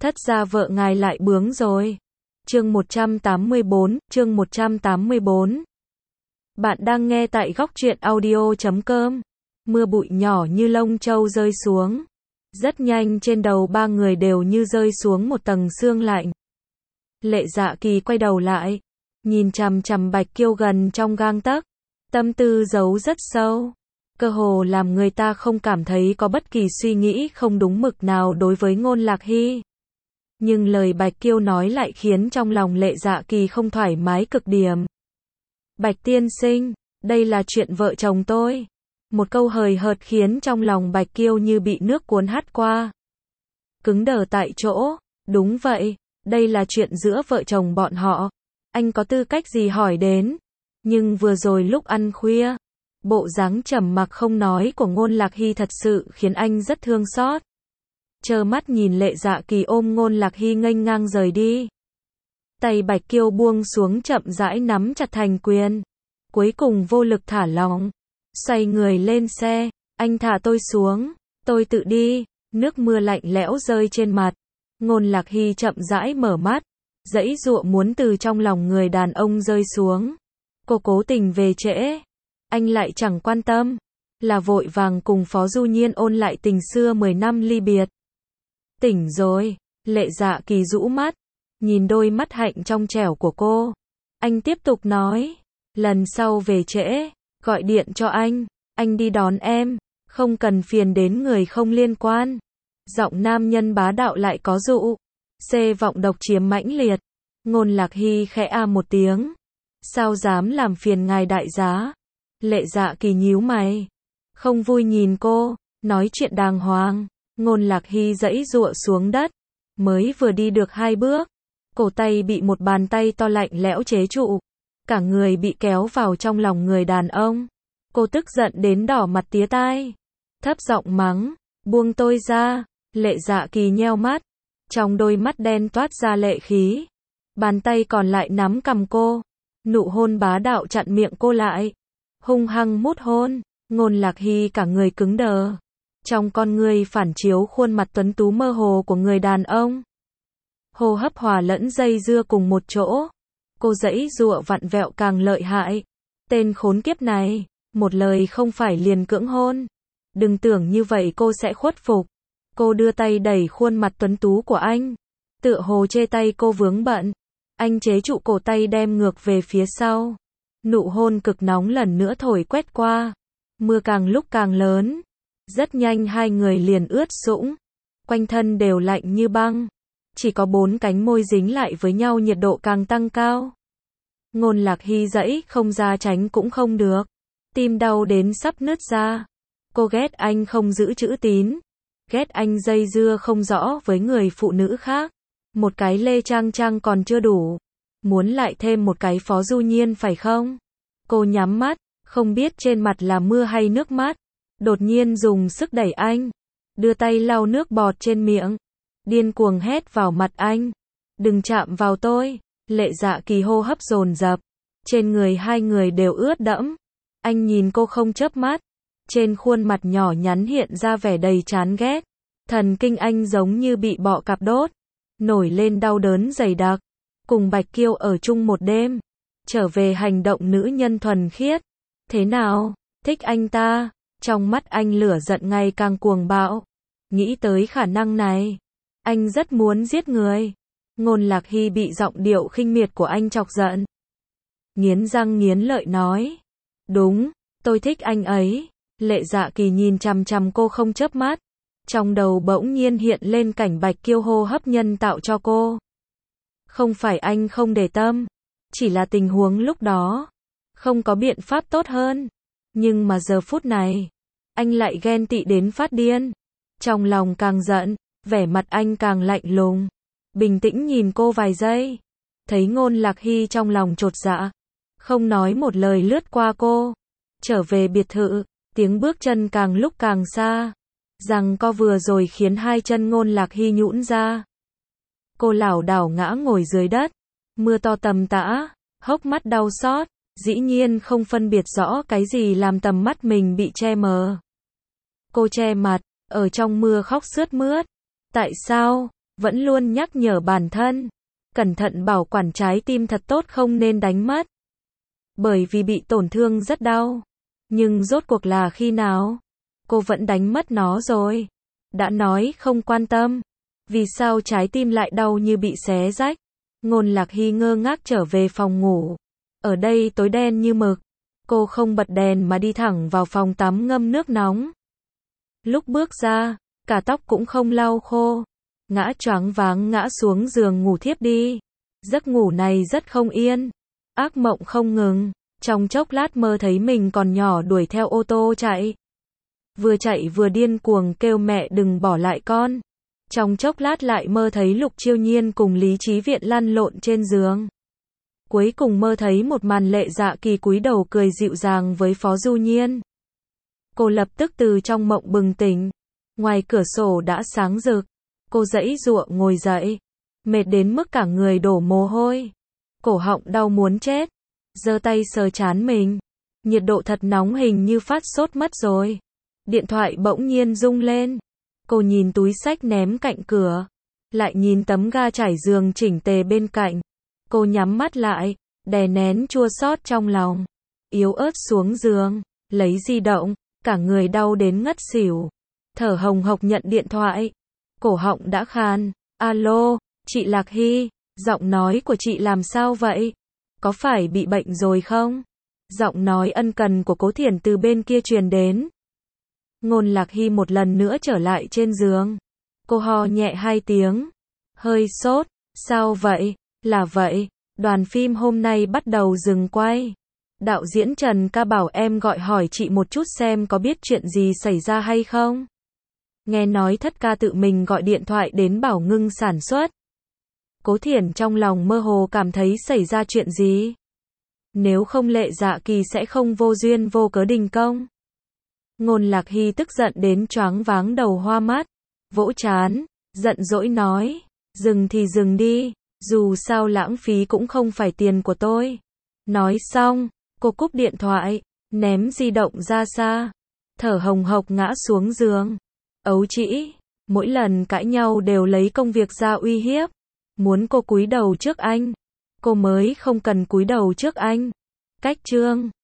thất gia vợ ngài lại bướng rồi. Chương 184. Bạn đang nghe tại góc truyện audio.com. Mưa bụi nhỏ như lông châu rơi xuống. Rất nhanh trên đầu ba người đều như rơi xuống một tầng sương lạnh. Lệ Dạ Kỳ quay đầu lại, nhìn chằm chằm Bạch Kiêu gần trong gang tấc, tâm tư giấu rất sâu, cơ hồ làm người ta không cảm thấy có bất kỳ suy nghĩ không đúng mực nào đối với Ngôn Lạc Hy. Nhưng lời Bạch Kiêu nói lại khiến trong lòng Lệ Dạ Kỳ không thoải mái cực điểm. Bạch tiên sinh, đây là chuyện vợ chồng tôi. Một câu hời hợt khiến trong lòng Bạch Kiêu như bị nước cuốn hắt qua. Cứng đờ tại chỗ, đúng vậy, đây là chuyện giữa vợ chồng bọn họ. Anh có tư cách gì hỏi đến? Nhưng vừa rồi lúc ăn khuya, bộ dáng trầm mặc không nói của Ngôn Lạc Hy thật sự khiến anh rất thương xót. Trơ mắt nhìn Lệ Dạ Kỳ ôm Ngôn Lạc Hy nghênh ngang rời đi. Tay Bạch Kiêu buông xuống chậm rãi nắm chặt thành quyền. Cuối cùng vô lực thả lỏng. Xoay người lên xe. Anh thả tôi xuống. Tôi tự đi. Nước mưa lạnh lẽo rơi trên mặt. Ngôn Lạc Hy chậm rãi mở mắt. Giãy giụa muốn từ trong lòng người đàn ông rơi xuống. Cô cố tình về trễ. Anh lại chẳng quan tâm. Là vội vàng cùng Phó Du Nhiên ôn lại tình xưa 10 năm ly biệt. Tỉnh rồi. Lệ Dạ Kỳ rũ mắt. Nhìn đôi mắt hạnh trong trẻo của cô. Anh tiếp tục nói. Lần sau về trễ, gọi điện cho anh đi đón em. Không cần phiền đến người không liên quan. Giọng nam nhân bá đạo lại có dụ. Vọng độc chiếm mãnh liệt. Ngôn Lạc Hy khẽ a một tiếng. Sao dám làm phiền ngài đại giá? Lệ Dạ Kỳ nhíu mày. Không vui nhìn cô, nói chuyện đàng hoàng. Ngôn Lạc Hy giãy giụa xuống đất. Mới vừa đi được 2 bước. Cổ tay bị một bàn tay to lạnh lẽo chế trụ. Cả người bị kéo vào trong lòng người đàn ông. Cô tức giận đến đỏ mặt tía tai. Thấp giọng mắng. Buông tôi ra. Lệ Dạ Kỳ nheo mắt. Trong đôi mắt đen toát ra lệ khí. Bàn tay còn lại nắm cằm cô. Nụ hôn bá đạo chặn miệng cô lại. Hung hăng mút hôn. Ngôn Lạc Hy cả người cứng đờ. Trong con người phản chiếu khuôn mặt tuấn tú mơ hồ của người đàn ông. Hô hấp hòa lẫn dây dưa cùng một chỗ. Cô giãy giụa vặn vẹo càng lợi hại. Tên khốn kiếp này, một lời không phải liền cưỡng hôn. Đừng tưởng như vậy cô sẽ khuất phục. Cô đưa tay đẩy khuôn mặt tuấn tú của anh. Tựa hồ chê tay cô vướng bận. Anh chế trụ cổ tay đem ngược về phía sau. Nụ hôn cực nóng lần nữa thổi quét qua. Mưa càng lúc càng lớn. Rất nhanh hai người liền ướt sũng. Quanh thân đều lạnh như băng. Chỉ có 4 cánh môi dính lại với nhau nhiệt độ càng tăng cao. Ngôn Lạc Hy giãy không ra tránh cũng không được. Tim đau đến sắp nứt ra. Cô ghét anh không giữ chữ tín. Ghét anh dây dưa không rõ với người phụ nữ khác. Một cái Lê Trang Trang còn chưa đủ. Muốn lại thêm một cái Phó Du Nhiên phải không? Cô nhắm mắt, không biết trên mặt là mưa hay nước mắt. Đột nhiên dùng sức đẩy anh. Đưa tay lau nước bọt trên miệng. Điên cuồng hét vào mặt anh. Đừng chạm vào tôi. Lệ Dạ Kỳ hô hấp dồn dập. Trên người hai người đều ướt đẫm. Anh nhìn cô không chớp mắt. Trên khuôn mặt nhỏ nhắn hiện ra vẻ đầy chán ghét. Thần kinh anh giống như bị bọ cạp đốt. Nổi lên đau đớn dày đặc. Cùng Bạch Kiêu ở chung một đêm. Trở về hành động nữ nhân thuần khiết. Thế nào? Thích anh ta? Trong mắt anh lửa giận ngày càng cuồng bạo. Nghĩ tới khả năng này. Anh rất muốn giết người. Ngôn Lạc Hy bị giọng điệu khinh miệt của anh chọc giận. Nghiến răng nghiến lợi nói. Đúng, tôi thích anh ấy. Lệ Dạ Kỳ nhìn chằm chằm cô không chớp mắt. Trong đầu bỗng nhiên hiện lên cảnh Bạch Kiêu hô hấp nhân tạo cho cô. Không phải anh không để tâm. Chỉ là tình huống lúc đó. Không có biện pháp tốt hơn. Nhưng mà giờ phút này. Anh lại ghen tị đến phát điên. Trong lòng càng giận. Vẻ mặt anh càng lạnh lùng. Bình tĩnh nhìn cô vài giây. Thấy Ngôn Lạc Hy trong lòng chột dạ. Không nói một lời lướt qua cô. Trở về biệt thự. Tiếng bước chân càng lúc càng xa. Rằng co vừa rồi khiến hai chân Ngôn Lạc Hy nhũn ra. Cô lảo đảo ngã ngồi dưới đất. Mưa to tầm tã. Hốc mắt đau xót. Dĩ nhiên không phân biệt rõ cái gì làm tầm mắt mình bị che mờ. Cô che mặt. Ở trong mưa khóc sướt mướt. Tại sao? vẫn luôn nhắc nhở bản thân, cẩn thận bảo quản trái tim thật tốt không nên đánh mất. Bởi vì bị tổn thương rất đau. Nhưng rốt cuộc là khi nào? Cô vẫn đánh mất nó rồi. Đã nói không quan tâm. Vì sao trái tim lại đau như bị xé rách? Ngôn Lạc Hy ngơ ngác trở về phòng ngủ. Ở đây tối đen như mực. Cô không bật đèn mà đi thẳng vào phòng tắm ngâm nước nóng. Lúc bước ra, cả tóc cũng không lau khô. Ngã choáng váng ngã xuống giường ngủ thiếp đi. Giấc ngủ này rất không yên. Ác mộng không ngừng. Trong chốc lát mơ thấy mình còn nhỏ đuổi theo ô tô chạy. Vừa chạy vừa điên cuồng kêu mẹ đừng bỏ lại con. Trong chốc lát lại mơ thấy Lục Chiêu Nhiên cùng Lý Chí Viện lăn lộn trên giường. Cuối cùng mơ thấy một màn Lệ Dạ Kỳ cúi đầu cười dịu dàng với Phó Du Nhiên. Cô lập tức từ trong mộng bừng tỉnh. Ngoài cửa sổ đã sáng rực. Cô giãy giụa ngồi dậy. Mệt đến mức cả người đổ mồ hôi. Cổ họng đau muốn chết. Giơ tay sờ trán mình. Nhiệt độ thật nóng hình như phát sốt mất rồi. Điện thoại bỗng nhiên rung lên. Cô nhìn túi xách ném cạnh cửa. Lại nhìn tấm ga trải giường chỉnh tề bên cạnh. Cô nhắm mắt lại, đè nén chua xót trong lòng. Yếu ớt xuống giường, lấy di động, cả người đau đến ngất xỉu. Thở hồng hộc nhận điện thoại. Cổ họng đã khan. Alo, chị Lạc Hy, giọng nói của chị làm sao vậy? Có phải bị bệnh rồi không? Giọng nói ân cần của Cố Thiển từ bên kia truyền đến. Ngôn Lạc Hy một lần nữa trở lại trên giường. Cô ho nhẹ 2 tiếng. Hơi sốt, sao vậy? Là vậy, đoàn phim hôm nay bắt đầu dừng quay. Đạo diễn Trần Ca bảo em gọi hỏi chị một chút xem có biết chuyện gì xảy ra hay không. Nghe nói Thất Ca tự mình gọi điện thoại đến bảo ngưng sản xuất. Cố Thiển trong lòng mơ hồ cảm thấy xảy ra chuyện gì. Nếu không Lệ Dạ Kỳ sẽ không vô duyên vô cớ đình công. Ngôn Lạc Hy tức giận đến choáng váng đầu hoa mắt. Vỗ trán, giận dỗi nói. Dừng thì dừng đi. Dù sao lãng phí cũng không phải tiền của tôi. Nói xong, cô cúp điện thoại, ném di động ra xa. Thở hồng hộc ngã xuống giường. Ấu trĩ, mỗi lần cãi nhau đều lấy công việc ra uy hiếp. Muốn cô cúi đầu trước anh. Cô mới không cần cúi đầu trước anh. Cách chương